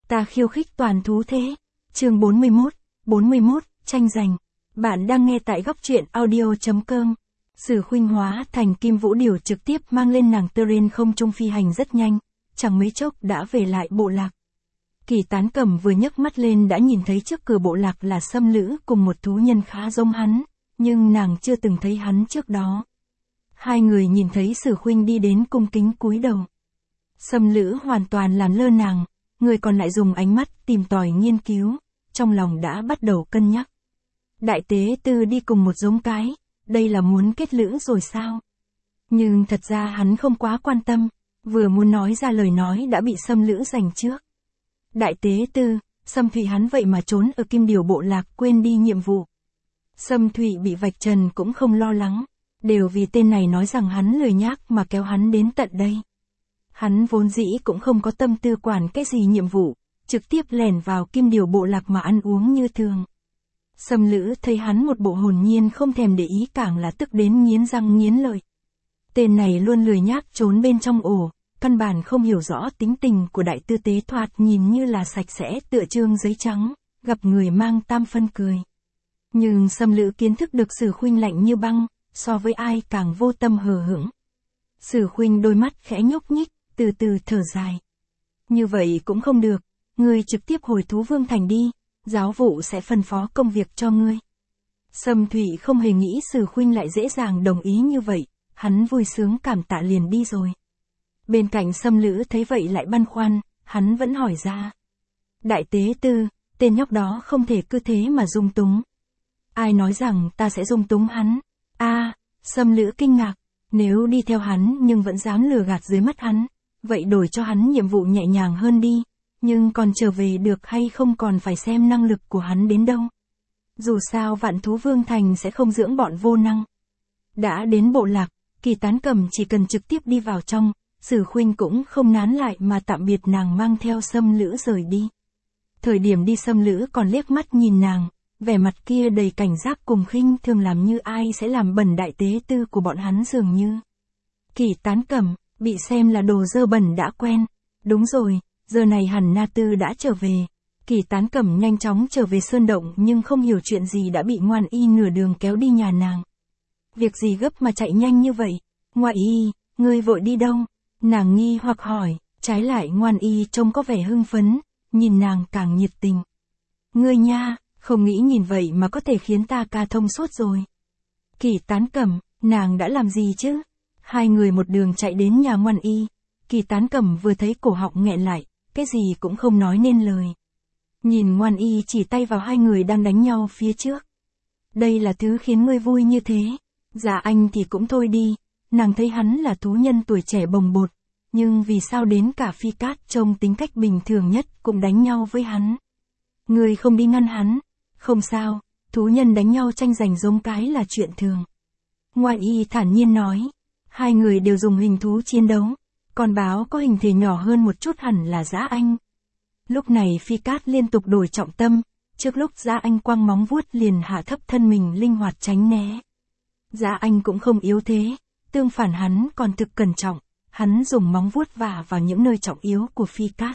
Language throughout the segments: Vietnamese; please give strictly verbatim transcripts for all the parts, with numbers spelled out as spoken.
Ta khiêu khích toàn thú thế. Chương bốn mươi mốt, bốn mươi mốt, tranh giành. Bạn đang nghe tại góc truyện audio chấm com. Sử Khuynh hóa thành Kim Vũ Điểu trực tiếp mang lên nàng tơ rên không trung phi hành rất nhanh, chẳng mấy chốc đã về lại bộ lạc. Kỳ Tán Cầm vừa nhấc mắt lên đã nhìn thấy trước cửa bộ lạc là Sâm Lữ cùng một thú nhân khá giống hắn, nhưng nàng chưa từng thấy hắn trước đó. Hai người nhìn thấy Sử Khuynh đi đến cung kính cúi đầu. Sâm Lữ hoàn toàn làm lơ nàng, người còn lại dùng ánh mắt tìm tòi nghiên cứu, trong lòng đã bắt đầu cân nhắc. Đại tế tư đi cùng một giống cái, đây là muốn kết lữ rồi sao? Nhưng thật ra hắn không quá quan tâm, vừa muốn nói ra lời nói đã bị Sâm Lữ giành trước. Đại tế tư, Sâm Thụy hắn vậy mà trốn ở Kim Điểu bộ lạc quên đi nhiệm vụ. Sâm Thụy bị vạch trần cũng không lo lắng, đều vì tên này nói rằng hắn lười nhác mà kéo hắn đến tận đây. Hắn vốn dĩ cũng không có tâm tư quản cái gì nhiệm vụ, trực tiếp lẻn vào Kim Điểu bộ lạc mà ăn uống như thường. Sâm Lữ thấy hắn một bộ hồn nhiên không thèm để ý càng là tức đến nghiến răng nghiến lợi. Tên này luôn lười nhác trốn bên trong ổ, căn bản không hiểu rõ tính tình của đại tư tế, thoạt nhìn như là sạch sẽ tựa trương giấy trắng, gặp người mang tam phân cười. Nhưng Sâm Lữ kiến thức được Sử Khuynh lạnh như băng, so với ai càng vô tâm hờ hững. Sử Khuynh đôi mắt khẽ nhúc nhích, từ từ thở dài. Như vậy cũng không được, ngươi trực tiếp hồi Thú Vương Thành đi, giáo vụ sẽ phân phó công việc cho ngươi. Sâm Thụy không hề nghĩ Sử Khuynh lại dễ dàng đồng ý như vậy, hắn vui sướng cảm tạ liền đi rồi. Bên cạnh Sâm Lữ thấy vậy lại băn khoăn, hắn vẫn hỏi ra. Đại tế tư, tên nhóc đó không thể cứ thế mà dung túng. Ai nói rằng ta sẽ dung túng hắn? A, à, Sâm Lữ kinh ngạc, nếu đi theo hắn nhưng vẫn dám lừa gạt dưới mắt hắn, vậy đổi cho hắn nhiệm vụ nhẹ nhàng hơn đi, nhưng còn trở về được hay không còn phải xem năng lực của hắn đến đâu. Dù sao Vạn Thú Vương Thành sẽ không dưỡng bọn vô năng. Đã đến bộ lạc, Kỳ Tán Cầm chỉ cần trực tiếp đi vào trong, Sử Khuynh cũng không nán lại mà tạm biệt nàng mang theo Sâm Lữ rời đi. Thời điểm đi Sâm Lữ còn liếc mắt nhìn nàng, vẻ mặt kia đầy cảnh giác cùng khinh thường, làm như ai sẽ làm bẩn đại tế tư của bọn hắn dường như. Kỳ Tán Cầm, bị xem là đồ dơ bẩn đã quen. Đúng rồi, giờ này hẳn Na Tư đã trở về. Kỳ Tán Cầm nhanh chóng trở về sơn động nhưng không hiểu chuyện gì đã bị Ngoan Y nửa đường kéo đi nhà nàng. Việc gì gấp mà chạy nhanh như vậy? Ngoại Y, ngươi vội đi đâu? Nàng nghi hoặc hỏi, trái lại Ngoan Y trông có vẻ hưng phấn, nhìn nàng càng nhiệt tình. Ngươi nha, không nghĩ nhìn vậy mà có thể khiến ta ca thông suốt rồi. Kỳ Tán Cầm, nàng đã làm gì chứ? Hai người một đường chạy đến nhà Ngoan Y, Kỳ Tán Cầm vừa thấy cổ họng nghẹn lại, cái gì cũng không nói nên lời. Nhìn Ngoan Y chỉ tay vào hai người đang đánh nhau phía trước. Đây là thứ khiến ngươi vui như thế. Dạ anh thì cũng thôi đi, nàng thấy hắn là thú nhân tuổi trẻ bồng bột, nhưng vì sao đến cả Phi Cát trông tính cách bình thường nhất cũng đánh nhau với hắn. Ngươi không đi ngăn hắn. Không sao, thú nhân đánh nhau tranh giành giống cái là chuyện thường. Ngoan Y thản nhiên nói. Hai người đều dùng hình thú chiến đấu, con báo có hình thể nhỏ hơn một chút hẳn là Dã Anh. Lúc này Phi Cát liên tục đổi trọng tâm, trước lúc Dã Anh quăng móng vuốt liền hạ thấp thân mình linh hoạt tránh né. Dã Anh cũng không yếu thế, tương phản hắn còn thực cẩn trọng, hắn dùng móng vuốt vả vào những nơi trọng yếu của Phi Cát.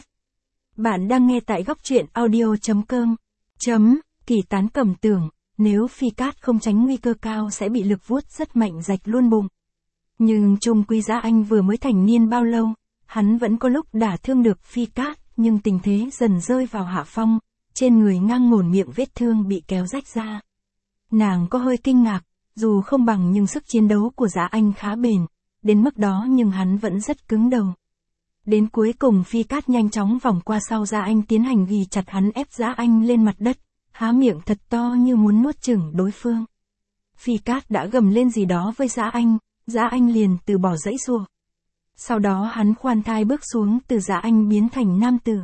Bạn đang nghe tại góc truyện audio chấm com. Chấm, Kỳ Tán Cầm tưởng, nếu Phi Cát không tránh nguy cơ cao sẽ bị lực vuốt rất mạnh rạch luôn bụng. Nhưng chung quy Dã Anh vừa mới thành niên bao lâu, hắn vẫn có lúc đả thương được Phi Cát, nhưng tình thế dần rơi vào hạ phong, trên người ngang ngổn miệng vết thương bị kéo rách ra. Nàng có hơi kinh ngạc, dù không bằng nhưng sức chiến đấu của Dã Anh khá bền, đến mức đó nhưng hắn vẫn rất cứng đầu. Đến cuối cùng Phi Cát nhanh chóng vòng qua sau Dã Anh tiến hành ghì chặt hắn, ép Dã Anh lên mặt đất, há miệng thật to như muốn nuốt chửng đối phương. Phi Cát đã gầm lên gì đó với Dã Anh, Dã Anh liền từ bỏ dãy giụa. Sau đó hắn khoan thai bước xuống từ Dã Anh biến thành nam tử.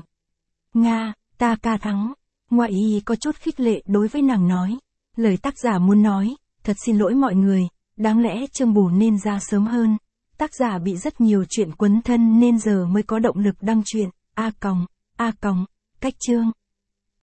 Nga, ta ca thắng. Ngoại Y có chút khích lệ đối với nàng nói. Lời tác giả muốn nói, thật xin lỗi mọi người, đáng lẽ chương bù nên ra sớm hơn. Tác giả bị rất nhiều chuyện quấn thân nên giờ mới có động lực đăng truyện. A còng, A còng, cách chương.